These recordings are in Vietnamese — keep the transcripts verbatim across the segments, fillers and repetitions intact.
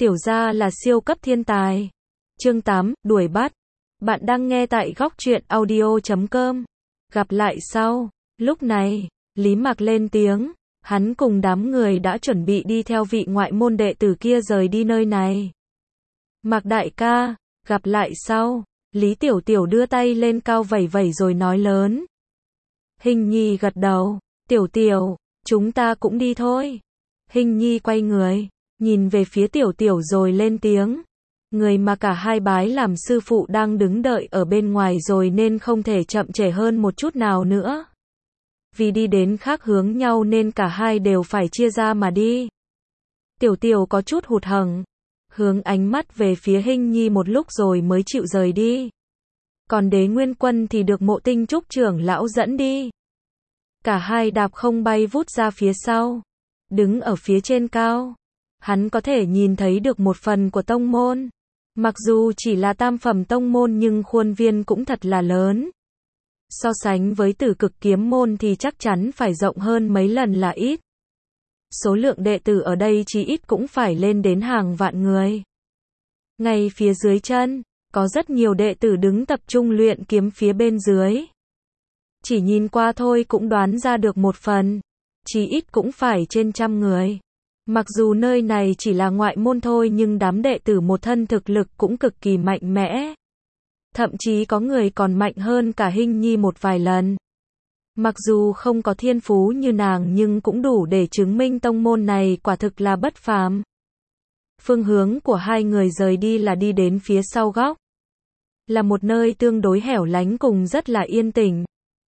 Tiểu gia là siêu cấp thiên tài. Chương tám, đuổi bắt. Bạn đang nghe tại góc truyện audio chấm com. Gặp lại sau. Lúc này, Lý Mạc lên tiếng, hắn cùng đám người đã chuẩn bị đi theo vị ngoại môn đệ tử kia rời đi nơi này. Mạc đại ca, gặp lại sau. Lý Tiểu Tiểu đưa tay lên cao vẩy vẩy rồi nói lớn. Hình Nhi gật đầu, Tiểu Tiểu, chúng ta cũng đi thôi. Hình Nhi quay người, nhìn về phía Tiểu Tiểu rồi lên tiếng. Người mà cả hai bái làm sư phụ đang đứng đợi ở bên ngoài rồi nên không thể chậm trễ hơn một chút nào nữa. Vì đi đến khác hướng nhau nên cả hai đều phải chia ra mà đi. Tiểu Tiểu có chút hụt hẫng, hướng ánh mắt về phía Hình Nhi một lúc rồi mới chịu rời đi. Còn Đế Nguyên Quân thì được Mộ Tinh Trúc trưởng lão dẫn đi. Cả hai đạp không bay vút ra phía sau. Đứng ở phía trên cao, hắn có thể nhìn thấy được một phần của tông môn. Mặc dù chỉ là tam phẩm tông môn nhưng khuôn viên cũng thật là lớn. So sánh với Tử Cực Kiếm môn thì chắc chắn phải rộng hơn mấy lần là ít. Số lượng đệ tử ở đây chỉ ít cũng phải lên đến hàng vạn người. Ngay phía dưới chân, có rất nhiều đệ tử đứng tập trung luyện kiếm phía bên dưới. Chỉ nhìn qua thôi cũng đoán ra được một phần, chỉ ít cũng phải trên trăm người. Mặc dù nơi này chỉ là ngoại môn thôi nhưng đám đệ tử một thân thực lực cũng cực kỳ mạnh mẽ. Thậm chí có người còn mạnh hơn cả Hình Nhi một vài lần. Mặc dù không có thiên phú như nàng nhưng cũng đủ để chứng minh tông môn này quả thực là bất phàm. Phương hướng của hai người rời đi là đi đến phía sau góc. Là một nơi tương đối hẻo lánh cùng rất là yên tĩnh.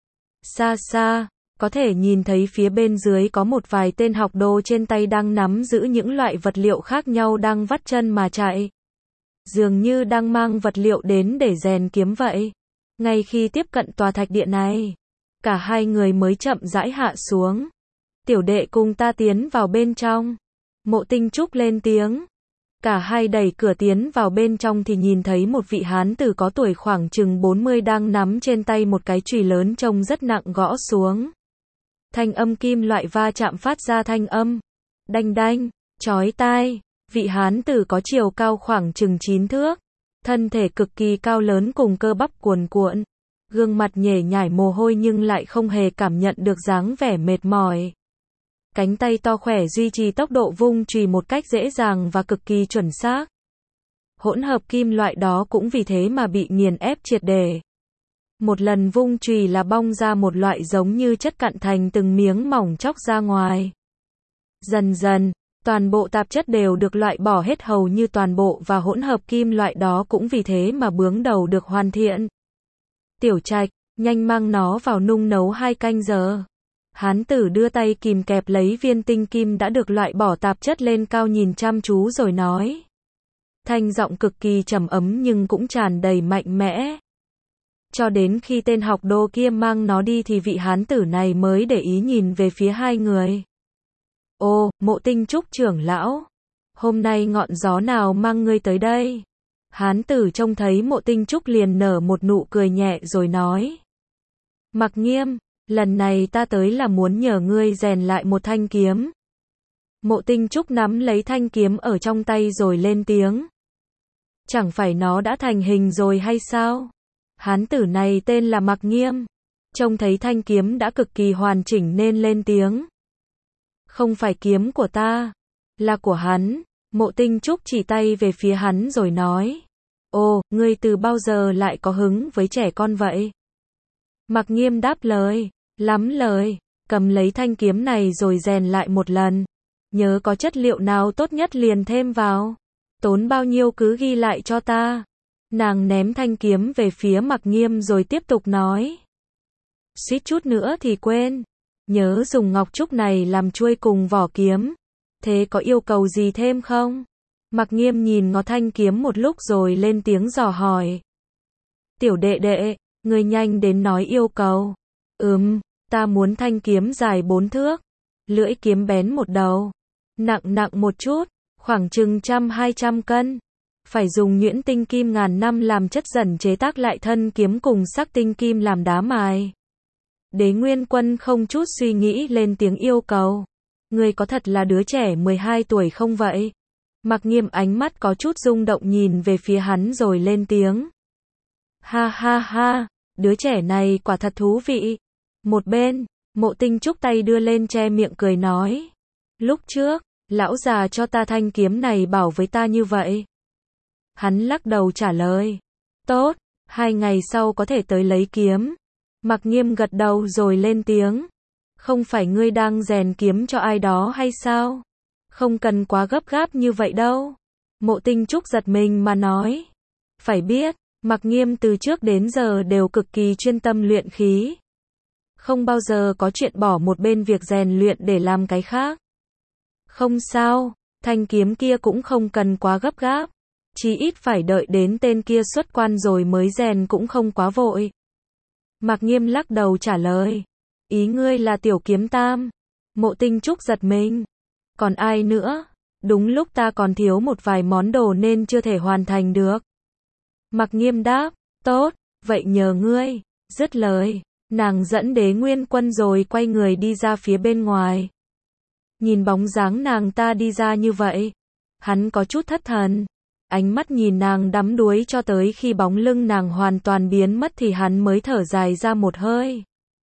Xa xa, có thể nhìn thấy phía bên dưới có một vài tên học đồ trên tay đang nắm giữ những loại vật liệu khác nhau đang vắt chân mà chạy. Dường như đang mang vật liệu đến để rèn kiếm vậy. Ngay khi tiếp cận tòa thạch điện này, cả hai người mới chậm rãi hạ xuống. Tiểu đệ cùng ta tiến vào bên trong. Mộ Tinh Trúc lên tiếng. Cả hai đẩy cửa tiến vào bên trong thì nhìn thấy một vị hán tử có tuổi khoảng chừng bốn mươi đang nắm trên tay một cái chùy lớn trông rất nặng gõ xuống. Thanh âm kim loại va chạm phát ra thanh âm đanh đanh, chói tai. Vị hán tử có chiều cao khoảng chừng chín thước, thân thể cực kỳ cao lớn cùng cơ bắp cuồn cuộn, gương mặt nhễ nhại mồ hôi nhưng lại không hề cảm nhận được dáng vẻ mệt mỏi. Cánh tay to khỏe duy trì tốc độ vung chùy một cách dễ dàng và cực kỳ chuẩn xác. Hỗn hợp kim loại đó cũng vì thế mà bị nghiền ép triệt để. Một lần vung chùy là bong ra một loại giống như chất cặn thành từng miếng mỏng chóc ra ngoài. Dần dần, toàn bộ tạp chất đều được loại bỏ hết hầu như toàn bộ và hỗn hợp kim loại đó cũng vì thế mà bướng đầu được hoàn thiện. Tiểu Trạch, nhanh mang nó vào nung nấu hai canh giờ. Hán tử đưa tay kìm kẹp lấy viên tinh kim đã được loại bỏ tạp chất lên cao nhìn chăm chú rồi nói. Thanh giọng cực kỳ trầm ấm nhưng cũng tràn đầy mạnh mẽ. Cho đến khi tên học đồ kia mang nó đi thì vị hán tử này mới để ý nhìn về phía hai người. Ô, Mộ Tinh Trúc trưởng lão, hôm nay ngọn gió nào mang ngươi tới đây? Hán tử trông thấy Mộ Tinh Trúc liền nở một nụ cười nhẹ rồi nói. Mặc Nghiêm, lần này ta tới là muốn nhờ ngươi rèn lại một thanh kiếm. Mộ Tinh Trúc nắm lấy thanh kiếm ở trong tay rồi lên tiếng. Chẳng phải nó đã thành hình rồi hay sao? Hán tử này tên là Mặc Nghiêm, trông thấy thanh kiếm đã cực kỳ hoàn chỉnh nên lên tiếng. Không phải kiếm của ta, là của hắn. Mộ Tinh Trúc chỉ tay về phía hắn rồi nói. Ồ, ngươi từ bao giờ lại có hứng với trẻ con vậy? Mặc Nghiêm đáp lời. Lắm lời, cầm lấy thanh kiếm này rồi rèn lại một lần. Nhớ có chất liệu nào tốt nhất liền thêm vào. Tốn bao nhiêu cứ ghi lại cho ta. Nàng ném thanh kiếm về phía Mặc Nghiêm rồi tiếp tục nói. Suýt chút nữa thì quên. Nhớ dùng ngọc trúc này làm chuôi cùng vỏ kiếm. Thế có yêu cầu gì thêm không? Mặc Nghiêm nhìn ngó thanh kiếm một lúc rồi lên tiếng dò hỏi. Tiểu đệ đệ, ngươi nhanh đến nói yêu cầu. Ừm, ta muốn thanh kiếm dài bốn thước. Lưỡi kiếm bén một đầu. Nặng nặng một chút, khoảng chừng trăm hai trăm cân. Phải dùng nhuyễn tinh kim ngàn năm làm chất dần chế tác lại thân kiếm cùng sắc tinh kim làm đá mài. Đế Nguyên Quân không chút suy nghĩ lên tiếng yêu cầu. Ngươi có thật là đứa trẻ mười hai tuổi không vậy? Mặc Nghiêm ánh mắt có chút rung động nhìn về phía hắn rồi lên tiếng. Ha ha ha, đứa trẻ này quả thật thú vị. Một bên, Mộ Tinh Trúc tay đưa lên che miệng cười nói. Lúc trước, lão già cho ta thanh kiếm này bảo với ta như vậy. Hắn lắc đầu trả lời. Tốt, hai ngày sau có thể tới lấy kiếm. Mặc Nghiêm gật đầu rồi lên tiếng. Không phải ngươi đang rèn kiếm cho ai đó hay sao? Không cần quá gấp gáp như vậy đâu. Mộ Tinh Trúc giật mình mà nói. Phải biết, Mặc Nghiêm từ trước đến giờ đều cực kỳ chuyên tâm luyện khí. Không bao giờ có chuyện bỏ một bên việc rèn luyện để làm cái khác. Không sao, thanh kiếm kia cũng không cần quá gấp gáp. Chỉ ít phải đợi đến tên kia xuất quan rồi mới rèn cũng không quá vội. Mạc Nghiêm lắc đầu trả lời. Ý ngươi là Tiểu Kiếm Tam. Mộ Tinh Trúc giật mình. Còn ai nữa? Đúng lúc ta còn thiếu một vài món đồ nên chưa thể hoàn thành được. Mạc Nghiêm đáp. Tốt, vậy nhờ ngươi. Dứt lời, nàng dẫn Đế Nguyên Quân rồi quay người đi ra phía bên ngoài. Nhìn bóng dáng nàng ta đi ra như vậy, hắn có chút thất thần. Ánh mắt nhìn nàng đắm đuối cho tới khi bóng lưng nàng hoàn toàn biến mất thì hắn mới thở dài ra một hơi.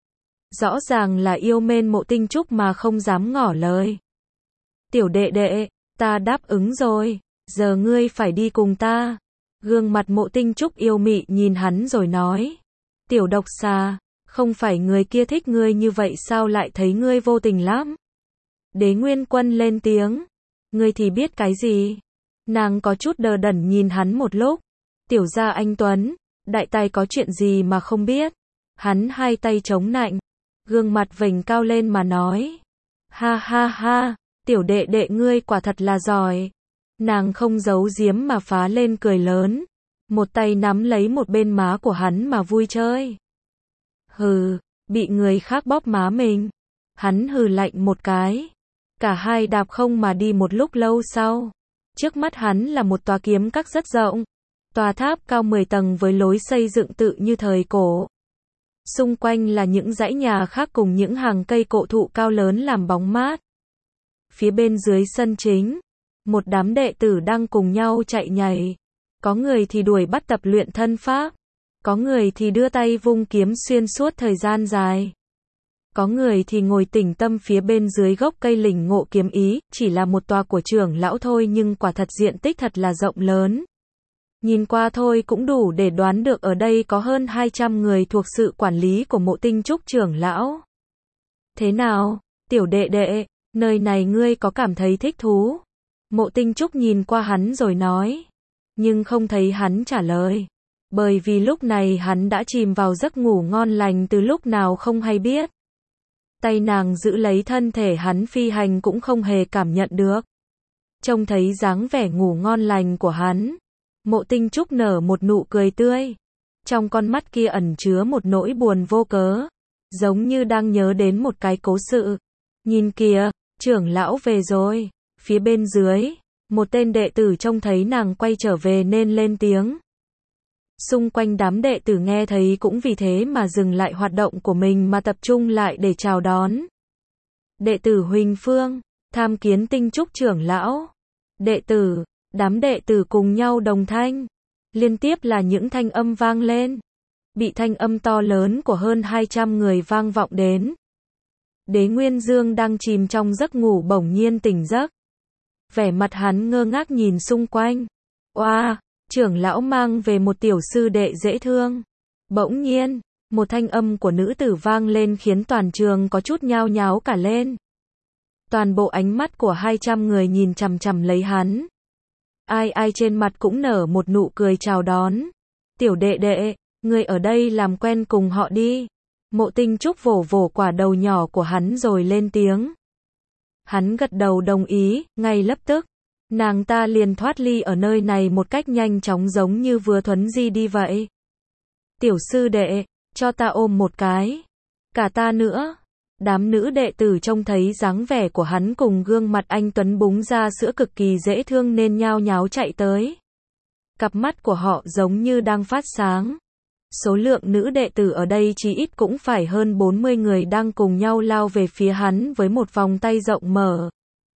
Rõ ràng là yêu mến Mộ Tinh Trúc mà không dám ngỏ lời. Tiểu đệ đệ, ta đáp ứng rồi, giờ ngươi phải đi cùng ta. Gương mặt Mộ Tinh Trúc yêu mị nhìn hắn rồi nói. Tiểu độc xà, không phải người kia thích ngươi như vậy sao lại thấy ngươi vô tình lắm? Đế Nguyên Quân lên tiếng. Ngươi thì biết cái gì? Nàng có chút đờ đẫn nhìn hắn một lúc. Tiểu gia anh Tuấn, đại tài có chuyện gì mà không biết? Hắn hai tay chống nạnh, gương mặt vểnh cao lên mà nói. Ha ha ha, tiểu đệ đệ ngươi quả thật là giỏi. Nàng không giấu giếm mà phá lên cười lớn. Một tay nắm lấy một bên má của hắn mà vui chơi. Hừ, bị người khác bóp má mình. Hắn hừ lạnh một cái. Cả hai đạp không mà đi một lúc lâu sau. Trước mắt hắn là một tòa kiếm các rất rộng. Tòa tháp cao mười tầng với lối xây dựng tự như thời cổ. Xung quanh là những dãy nhà khác cùng những hàng cây cổ thụ cao lớn làm bóng mát. Phía bên dưới sân chính, một đám đệ tử đang cùng nhau chạy nhảy. Có người thì đuổi bắt tập luyện thân pháp. Có người thì đưa tay vung kiếm xuyên suốt thời gian dài. Có người thì ngồi tĩnh tâm phía bên dưới gốc cây lĩnh ngộ kiếm ý, chỉ là một tòa của trưởng lão thôi nhưng quả thật diện tích thật là rộng lớn. Nhìn qua thôi cũng đủ để đoán được ở đây có hơn hai trăm người thuộc sự quản lý của Mộ Tinh Trúc trưởng lão. Thế nào, tiểu đệ đệ, nơi này ngươi có cảm thấy thích thú? Mộ Tinh Trúc nhìn qua hắn rồi nói. Nhưng không thấy hắn trả lời. Bởi vì lúc này hắn đã chìm vào giấc ngủ ngon lành từ lúc nào không hay biết. Tay nàng giữ lấy thân thể hắn phi hành cũng không hề cảm nhận được. Trông thấy dáng vẻ ngủ ngon lành của hắn, Mộ Tinh Trúc nở một nụ cười tươi. Trong con mắt kia ẩn chứa một nỗi buồn vô cớ, giống như đang nhớ đến một cái cố sự. Nhìn kìa, trưởng lão về rồi. Phía bên dưới, một tên đệ tử trông thấy nàng quay trở về nên lên tiếng. Xung quanh đám đệ tử nghe thấy cũng vì thế mà dừng lại hoạt động của mình mà tập trung lại để chào đón. Đệ tử Huỳnh Phương, tham kiến Tinh Trúc trưởng lão. Đệ tử, đám đệ tử cùng nhau đồng thanh. Liên tiếp là những thanh âm vang lên. Bị thanh âm to lớn của hơn hai trăm người vang vọng đến. Đế Nguyên Dương đang chìm trong giấc ngủ bỗng nhiên tỉnh giấc. Vẻ mặt hắn ngơ ngác nhìn xung quanh. Oa! Wow, trưởng lão mang về một tiểu sư đệ dễ thương. Bỗng nhiên, một thanh âm của nữ tử vang lên khiến toàn trường có chút nhao nháo cả lên. Toàn bộ ánh mắt của hai trăm người nhìn chằm chằm lấy hắn. Ai ai trên mặt cũng nở một nụ cười chào đón. Tiểu đệ đệ, ngươi ở đây làm quen cùng họ đi. Mộ Tinh Trúc vỗ vỗ quả đầu nhỏ của hắn rồi lên tiếng. Hắn gật đầu đồng ý, ngay lập tức. Nàng ta liền thoát ly ở nơi này một cách nhanh chóng giống như vừa thuấn di đi vậy. Tiểu sư đệ, cho ta ôm một cái. Cả ta nữa. Đám nữ đệ tử trông thấy dáng vẻ của hắn cùng gương mặt anh tuấn búng ra sữa cực kỳ dễ thương nên nhao nháo chạy tới. Cặp mắt của họ giống như đang phát sáng. Số lượng nữ đệ tử ở đây chỉ ít cũng phải hơn bốn mươi người đang cùng nhau lao về phía hắn với một vòng tay rộng mở.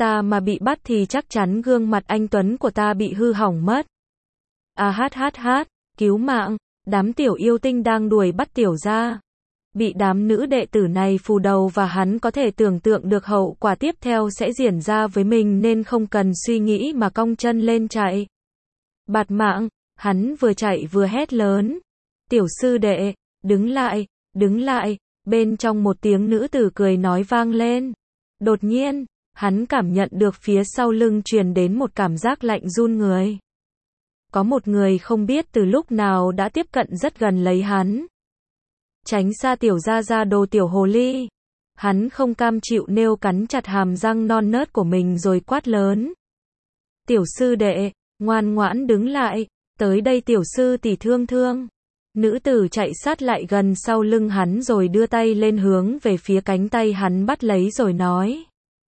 ta mà bị bắt thì chắc chắn gương mặt anh Tuấn của ta bị hư hỏng mất. À hát hát hát, cứu mạng, đám tiểu yêu tinh đang đuổi bắt tiểu gia. Bị đám nữ đệ tử này phù đầu và hắn có thể tưởng tượng được hậu quả tiếp theo sẽ diễn ra với mình nên không cần suy nghĩ mà cong chân lên chạy. Bạt mạng, hắn vừa chạy vừa hét lớn. Tiểu sư đệ, đứng lại, đứng lại, bên trong một tiếng nữ tử cười nói vang lên. Đột nhiên, hắn cảm nhận được phía sau lưng truyền đến một cảm giác lạnh run người. Có một người không biết từ lúc nào đã tiếp cận rất gần lấy hắn. Tránh xa tiểu gia gia đồ tiểu hồ ly. Hắn không cam chịu nêu cắn chặt hàm răng non nớt của mình rồi quát lớn. Tiểu sư đệ, ngoan ngoãn đứng lại, tới đây tiểu sư tỷ thương thương. Nữ tử chạy sát lại gần sau lưng hắn rồi đưa tay lên hướng về phía cánh tay hắn bắt lấy rồi nói.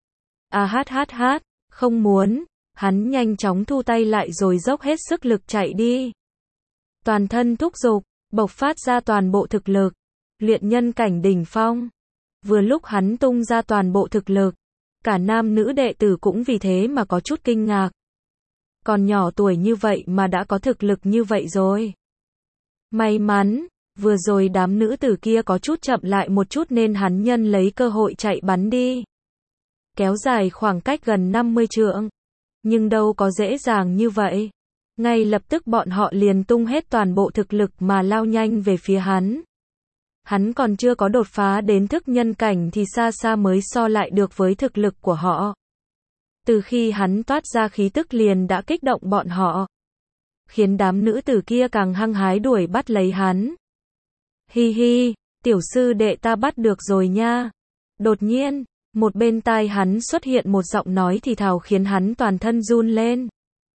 À hát hát hát, không muốn, hắn nhanh chóng thu tay lại rồi dốc hết sức lực chạy đi. Toàn thân thúc giục, bộc phát ra toàn bộ thực lực, luyện nhân cảnh đỉnh phong. Vừa lúc hắn tung ra toàn bộ thực lực, cả nam nữ đệ tử cũng vì thế mà có chút kinh ngạc. Còn nhỏ tuổi như vậy mà đã có thực lực như vậy rồi. May mắn, vừa rồi đám nữ tử kia có chút chậm lại một chút nên hắn nhân lấy cơ hội chạy bắn đi. Kéo dài khoảng cách gần năm mươi trượng. Nhưng đâu có dễ dàng như vậy. Ngay lập tức bọn họ liền tung hết toàn bộ thực lực mà lao nhanh về phía hắn. Hắn còn chưa có đột phá đến thức nhân cảnh thì xa xa mới so lại được với thực lực của họ. Từ khi hắn toát ra khí tức liền đã kích động bọn họ. Khiến đám nữ tử kia càng hăng hái đuổi bắt lấy hắn. Hi hi, tiểu sư đệ ta bắt được rồi nha. Đột nhiên, một bên tai hắn xuất hiện một giọng nói thì thào khiến hắn toàn thân run lên.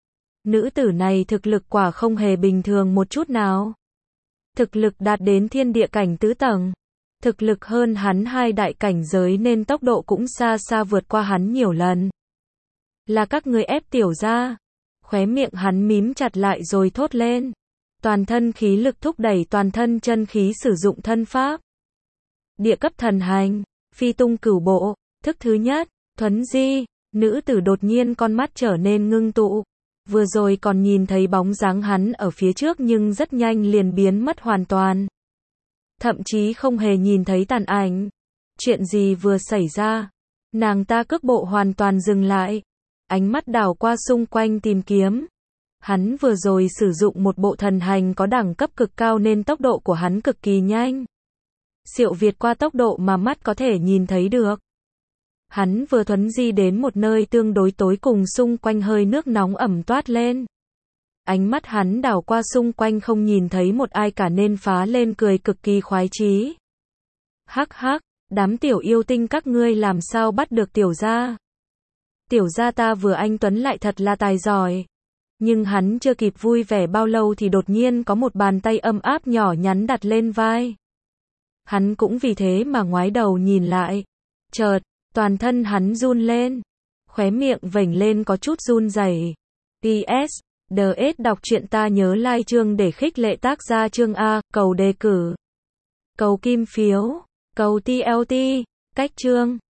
Nữ tử này thực lực quả không hề bình thường một chút nào. Thực lực đạt đến thiên địa cảnh tứ tầng. Thực lực hơn hắn hai đại cảnh giới nên tốc độ cũng xa xa vượt qua hắn nhiều lần. Là các người ép tiểu gia. Khóe miệng hắn mím chặt lại rồi thốt lên. Toàn thân khí lực thúc đẩy toàn thân chân khí sử dụng thân pháp. Địa cấp thần hành, phi tung cửu bộ, thức thứ nhất, thuấn di, nữ tử đột nhiên con mắt trở nên ngưng tụ. Vừa rồi còn nhìn thấy bóng dáng hắn ở phía trước nhưng rất nhanh liền biến mất hoàn toàn. Thậm chí không hề nhìn thấy tàn ảnh. Chuyện gì vừa xảy ra? Nàng ta cước bộ hoàn toàn dừng lại. Ánh mắt đảo qua xung quanh tìm kiếm. Hắn vừa rồi sử dụng một bộ thần hành có đẳng cấp cực cao nên tốc độ của hắn cực kỳ nhanh. Siêu việt qua tốc độ mà mắt có thể nhìn thấy được. Hắn vừa thuấn di đến một nơi tương đối tối cùng xung quanh hơi nước nóng ẩm toát lên. Ánh mắt hắn đảo qua xung quanh không nhìn thấy một ai cả nên phá lên cười cực kỳ khoái chí. Hắc hắc, đám tiểu yêu tinh các ngươi làm sao bắt được tiểu gia? Tiểu gia ta vừa anh Tuấn lại thật là tài giỏi. Nhưng hắn chưa kịp vui vẻ bao lâu thì đột nhiên có một bàn tay âm áp nhỏ nhắn đặt lên vai. Hắn cũng vì thế mà ngoái đầu nhìn lại. Chợt, toàn thân hắn run lên. Khóe miệng vểnh lên có chút run rẩy. pê ét. đê ét đọc truyện ta nhớ like chương để khích lệ tác gia chương A, cầu đề cử. Cầu kim phiếu. Cầu tê lờ tê. Cách chương.